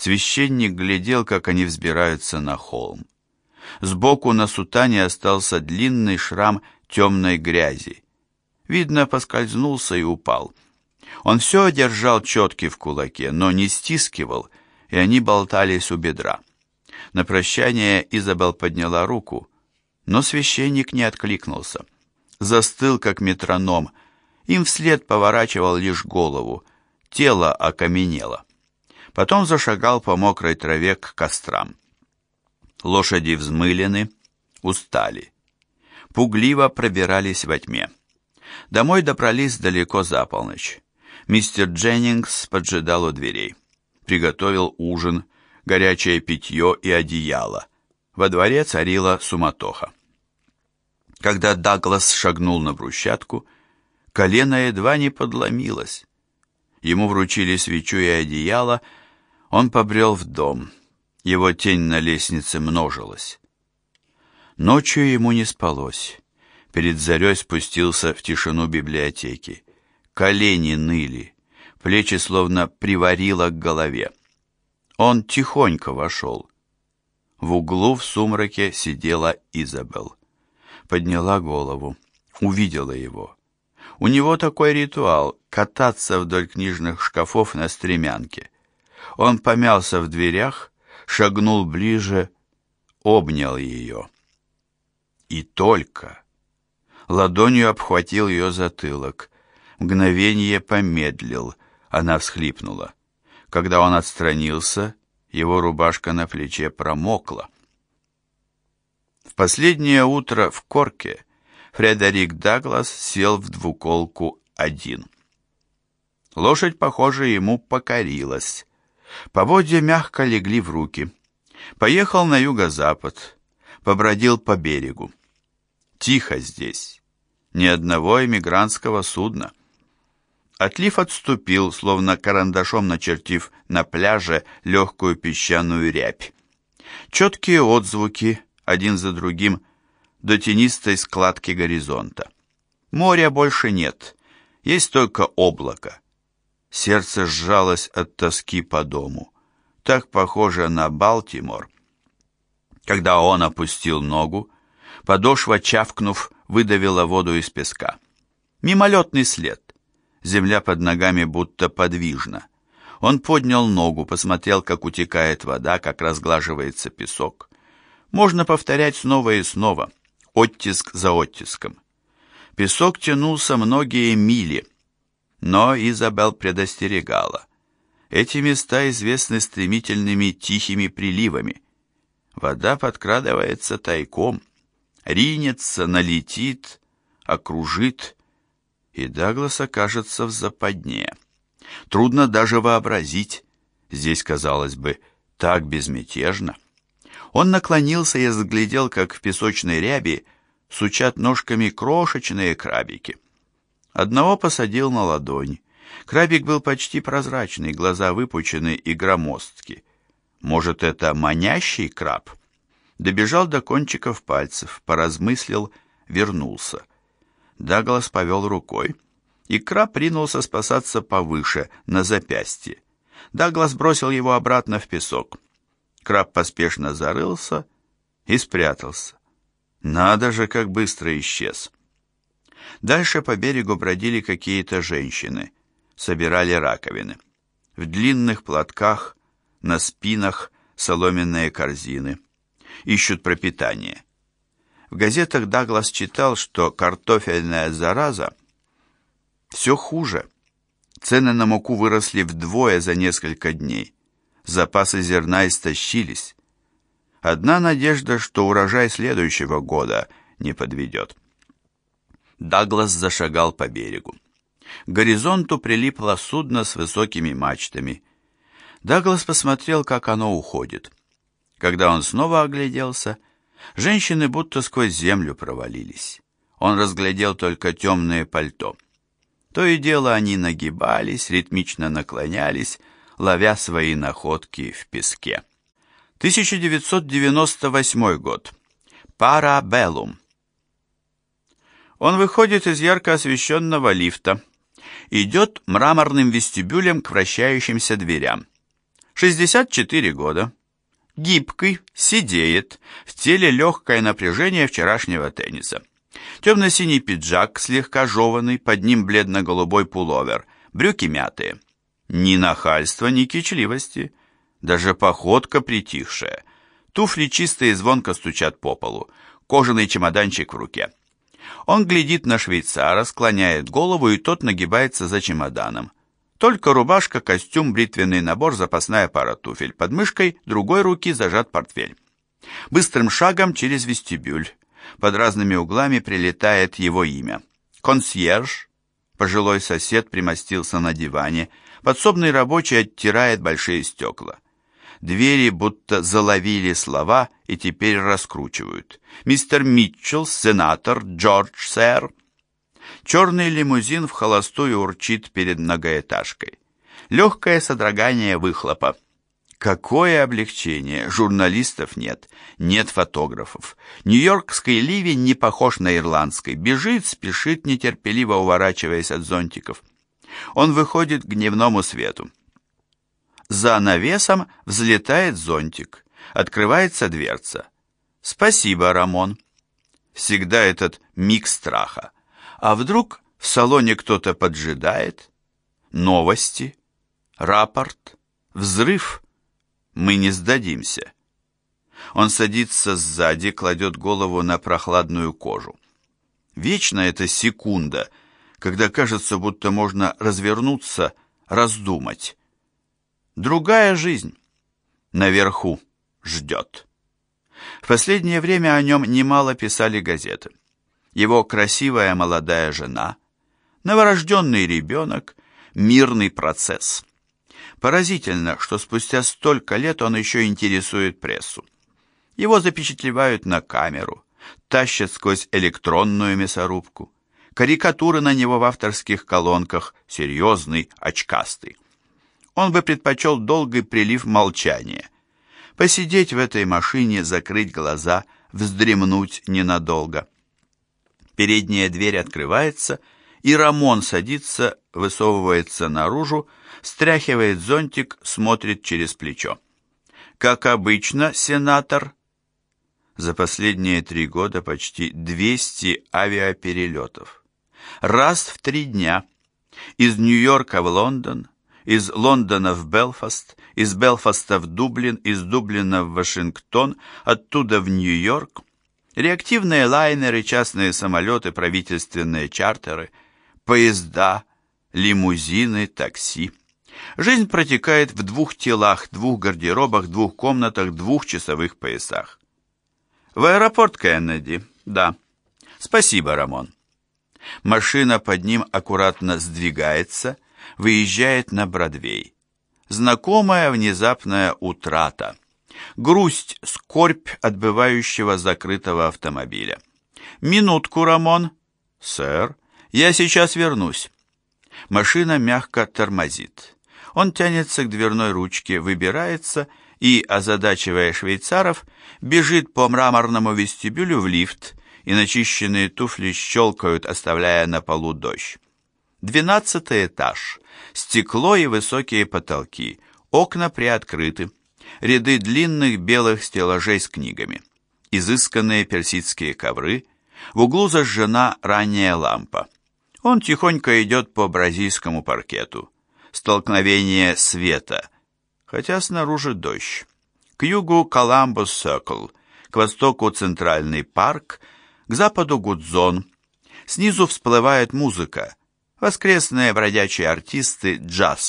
Священник глядел, как они взбираются на холм. Сбоку на сутане остался длинный шрам темной грязи. Видно, поскользнулся и упал. Он все держал четки в кулаке, но не стискивал, и они болтались у бедра. На прощание Изабелл подняла руку, но священник не откликнулся. Застыл, как метроном, им вслед поворачивал лишь голову, тело окаменело. Потом зашагал по мокрой траве к кострам. Лошади взмылены, устали. Пугливо пробирались во тьме. Домой добрались далеко за полночь. Мистер Дженнингс поджидал у дверей. Приготовил ужин, горячее питье и одеяло. Во дворе царила суматоха. Когда Даглас шагнул на брусчатку, колено едва не подломилось. Ему вручили свечу и одеяло, он побрел в дом. Его тень на лестнице множилась. Ночью ему не спалось. Перед зарей спустился в тишину библиотеки. Колени ныли, плечи словно приварило к голове. Он тихонько вошел. В углу в сумраке сидела Изабелл. Подняла голову, увидела его. У него такой ритуал — кататься вдоль книжных шкафов на стремянке. Он помялся в дверях, шагнул ближе, обнял ее. И только... Ладонью обхватил ее затылок. Мгновение помедлил, она всхлипнула. Когда он отстранился, его рубашка на плече промокла. В последнее утро в Корке Фредерик Даглас сел в двуколку один. Лошадь, похоже, ему покорилась. Поводья мягко легли в руки. Поехал на юго-запад, побродил по берегу. Тихо здесь, ни одного эмигрантского судна. Отлив отступил, словно карандашом начертив на пляже легкую песчаную рябь. Четкие отзвуки, один за другим, до тенистой складки горизонта. Моря больше нет, есть только облако. Сердце сжалось от тоски по дому, так похоже на Балтимор. Когда он опустил ногу, подошва, чавкнув, выдавила воду из песка. Мимолетный след. Земля под ногами будто подвижна. Он поднял ногу, посмотрел, как утекает вода, как разглаживается песок. Можно повторять снова и снова, оттиск за оттиском. Песок тянулся многие мили, но Изабелл предостерегала. Эти места известны стремительными тихими приливами. Вода подкрадывается тайком, ринется, налетит, окружит, и Даглас окажется в западне. Трудно даже вообразить. Здесь, казалось бы, так безмятежно. Он наклонился и разглядел, как в песочной ряби сучат ножками крошечные крабики. Одного посадил на ладонь. Крабик был почти прозрачный, глаза выпучены и громоздки. Может, это манящий краб? Добежал до кончиков пальцев, поразмыслил, вернулся. Даглас повел рукой, и краб ринулся спасаться повыше, на запястье. Даглас бросил его обратно в песок. Краб поспешно зарылся и спрятался. Надо же, как быстро исчез. Дальше по берегу бродили какие-то женщины, собирали раковины. В длинных платках, на спинах соломенные корзины. Ищут пропитание. В газетах Даглас читал, что картофельная зараза все хуже. Цены на муку выросли вдвое за несколько дней. Запасы зерна истощились. Одна надежда, что урожай следующего года не подведет. Даглас зашагал по берегу. К горизонту прилипло судно с высокими мачтами. Даглас посмотрел, как оно уходит. Когда он снова огляделся, женщины будто сквозь землю провалились. Он разглядел только темное пальто. То и дело они нагибались, ритмично наклонялись, ловя свои находки в песке. 1998 год. Парабеллум. Он выходит из ярко освещенного лифта, идет мраморным вестибюлем к вращающимся дверям. 64 года. Гибкий, сидеет, в теле легкое напряжение вчерашнего тенниса. Темно-синий пиджак, слегка жеванный, под ним бледно-голубой пуловер, брюки мятые. Ни нахальства, ни кичливости, даже походка притихшая. Туфли чистые звонко стучат по полу, кожаный чемоданчик в руке. Он глядит на швейцара, склоняет голову, и тот нагибается за чемоданом. Только рубашка, костюм, бритвенный набор, запасная пара туфель. Под мышкой другой руки зажат портфель. Быстрым шагом через вестибюль. Под разными углами прилетает его имя. Консьерж, пожилой сосед, примостился на диване. Подсобный рабочий оттирает большие стекла. Двери будто заловили слова и теперь раскручивают. «Мистер Митчелл, сенатор, Джордж, сэр». Черный лимузин в холостую урчит перед многоэтажкой. Легкое содрогание выхлопа. Какое облегчение! Журналистов нет, нет фотографов. Нью-Йоркский ливень не похож на ирландский. Бежит, спешит, нетерпеливо уворачиваясь от зонтиков. Он выходит к дневному свету. За навесом взлетает зонтик. Открывается дверца. «Спасибо, Рамон». Всегда этот миг страха. А вдруг в салоне кто-то поджидает? Новости? Рапорт? Взрыв? Мы не сдадимся. Он садится сзади, кладет голову на прохладную кожу. Вечно эта секунда, когда кажется, будто можно развернуться, раздумать. Другая жизнь. Наверху ждет. В последнее время о нем немало писали газеты. Его красивая молодая жена, новорожденный ребенок, мирный процесс. Поразительно, что спустя столько лет он еще интересует прессу. Его запечатлевают на камеру, тащат сквозь электронную мясорубку. Карикатуры на него в авторских колонках, серьезный, очкастый. Он бы предпочел долгий прилив молчания. Посидеть в этой машине, закрыть глаза, вздремнуть ненадолго. Передняя дверь открывается, и Рамон садится, высовывается наружу, стряхивает зонтик, смотрит через плечо. Как обычно, сенатор. За последние 3 года почти 200 авиаперелетов. Раз в 3 дня. Из Нью-Йорка в Лондон, из Лондона в Белфаст, из Белфаста в Дублин, из Дублина в Вашингтон, оттуда в Нью-Йорк. Реактивные лайнеры, частные самолеты, правительственные чартеры, поезда, лимузины, такси. Жизнь протекает в 2 телах, 2 гардеробах, 2 комнатах, 2 часовых поясах. В аэропорт Кеннеди, да. Спасибо, Рамон. Машина под ним аккуратно сдвигается, выезжает на Бродвей. Знакомая внезапная утрата. Грусть, скорбь отбывающего закрытого автомобиля. «Минутку, Рамон». «Сэр, я сейчас вернусь». Машина мягко тормозит. Он тянется к дверной ручке, выбирается и, озадачивая швейцаров, бежит по мраморному вестибюлю в лифт, и начищенные туфли щелкают, оставляя на полу дождь. 12-й этаж. Стекло и высокие потолки. Окна приоткрыты. Ряды длинных белых стеллажей с книгами. Изысканные персидские ковры. В углу зажжена ранняя лампа. Он тихонько идет по бразильскому паркету. Столкновение света, хотя снаружи дождь. К югу Коламбус Сёркл, к востоку Центральный парк, к западу Гудзон. Снизу всплывает музыка. Воскресные бродячие артисты, джаз.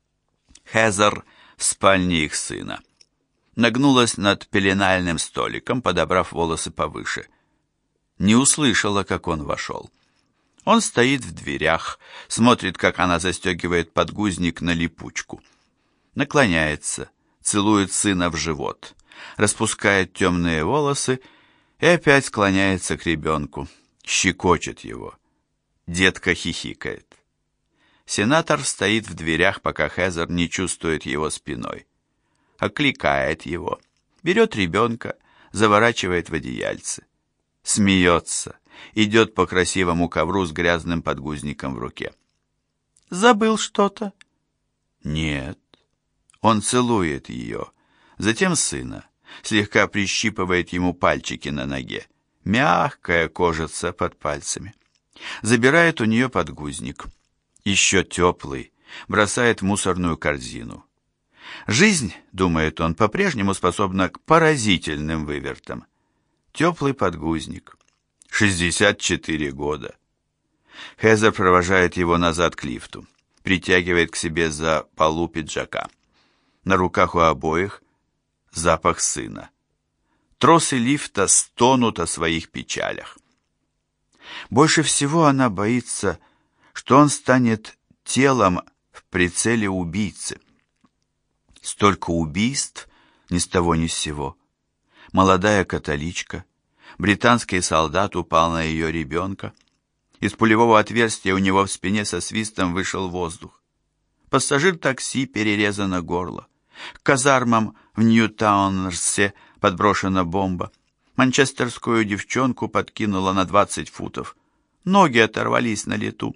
Хезер в спальне их сына. Нагнулась над пеленальным столиком, подобрав волосы повыше. Не услышала, как он вошел. Он стоит в дверях, смотрит, как она застегивает подгузник на липучку. Наклоняется, целует сына в живот, распускает темные волосы и опять склоняется к ребенку, щекочет его. Детка хихикает. Сенатор стоит в дверях, пока Хезер не чувствует его спиной. Окликает его, берет ребенка, заворачивает в одеяльце. Смеется, идет по красивому ковру с грязным подгузником в руке. «Забыл что-то?» «Нет». Он целует ее, затем сына, слегка прищипывает ему пальчики на ноге. Мягкая кожица под пальцами. Забирает у нее подгузник. Еще теплый, бросает в мусорную корзину. Жизнь, думает он, по-прежнему способна к поразительным вывертам. Теплый подгузник. 64 года. Хезер провожает его назад к лифту, притягивает к себе за полу пиджака. На руках у обоих запах сына. Тросы лифта стонут о своих печалях. Больше всего она боится, что он станет телом в прицеле убийцы. Столько убийств ни с того ни с сего. Молодая католичка, британский солдат упал на ее ребенка. Из пулевого отверстия у него в спине со свистом вышел воздух. Пассажир такси перерезано горло. К казармам в Ньютаунерсе подброшена бомба. Манчестерскую девчонку подкинула на 20 футов. Ноги оторвались на лету.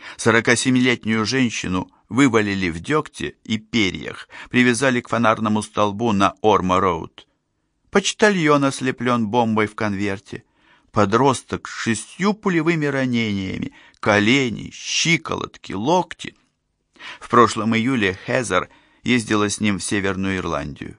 47-летнюю женщину вывалили в дегте и перьях, привязали к фонарному столбу на Ормо-роуд. Почтальон ослеплен бомбой в конверте. Подросток с 6 пулевыми ранениями, колени, щиколотки, локти. В прошлом июле Хезер ездила с ним в Северную Ирландию.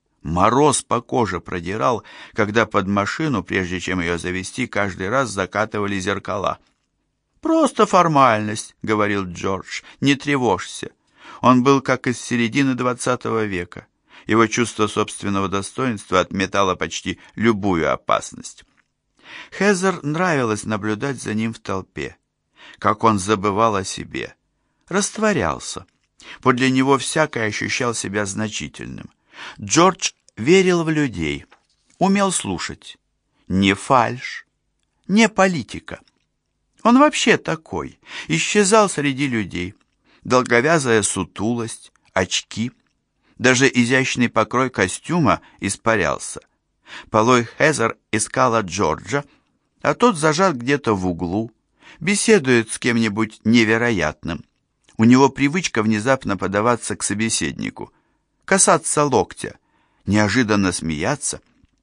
Мороз по коже продирал, когда под машину, прежде чем ее завести, каждый раз закатывали зеркала. «Просто формальность», — говорил Джордж, — «не тревожься». Он был как из середины 20 века. Его чувство собственного достоинства отметало почти любую опасность. Хезер нравилось наблюдать за ним в толпе, как он забывал о себе, растворялся. Подле него всякий ощущал себя значительным. Джордж верил в людей, умел слушать. Не фальшь, не политика. Он вообще такой, исчезал среди людей. Долговязая сутулость, очки, даже изящный покрой костюма испарялся. Порой Хезер искала Джорджа, а тот зажат где-то в углу, беседует с кем-нибудь невероятным. У него привычка внезапно подаваться к собеседнику, касаться локтя, неожиданно смеяться.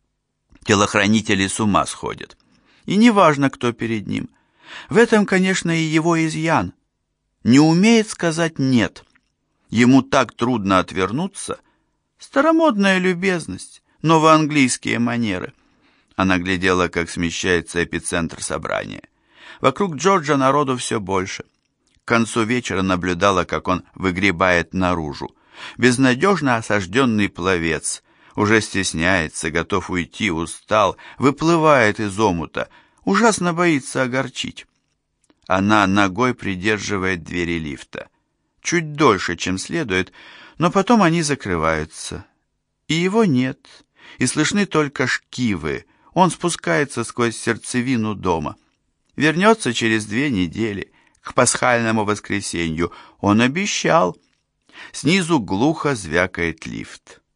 Телохранители с ума сходят. И неважно, кто перед ним. В этом, конечно, и его изъян. Не умеет сказать «нет». Ему так трудно отвернуться. Старомодная любезность, новоанглийские манеры. Она глядела, как смещается эпицентр собрания. Вокруг Джорджа народу все больше. К концу вечера наблюдала, как он выгребает наружу. Безнадежно осажденный пловец. Уже стесняется, готов уйти, устал, выплывает из омута. Ужасно боится огорчить. Она ногой придерживает двери лифта. Чуть дольше, чем следует, но потом они закрываются. И его нет, и слышны только шкивы. Он спускается сквозь сердцевину дома. Вернется через 2 недели, к пасхальному воскресенью. Он обещал. Снизу глухо звякает лифт.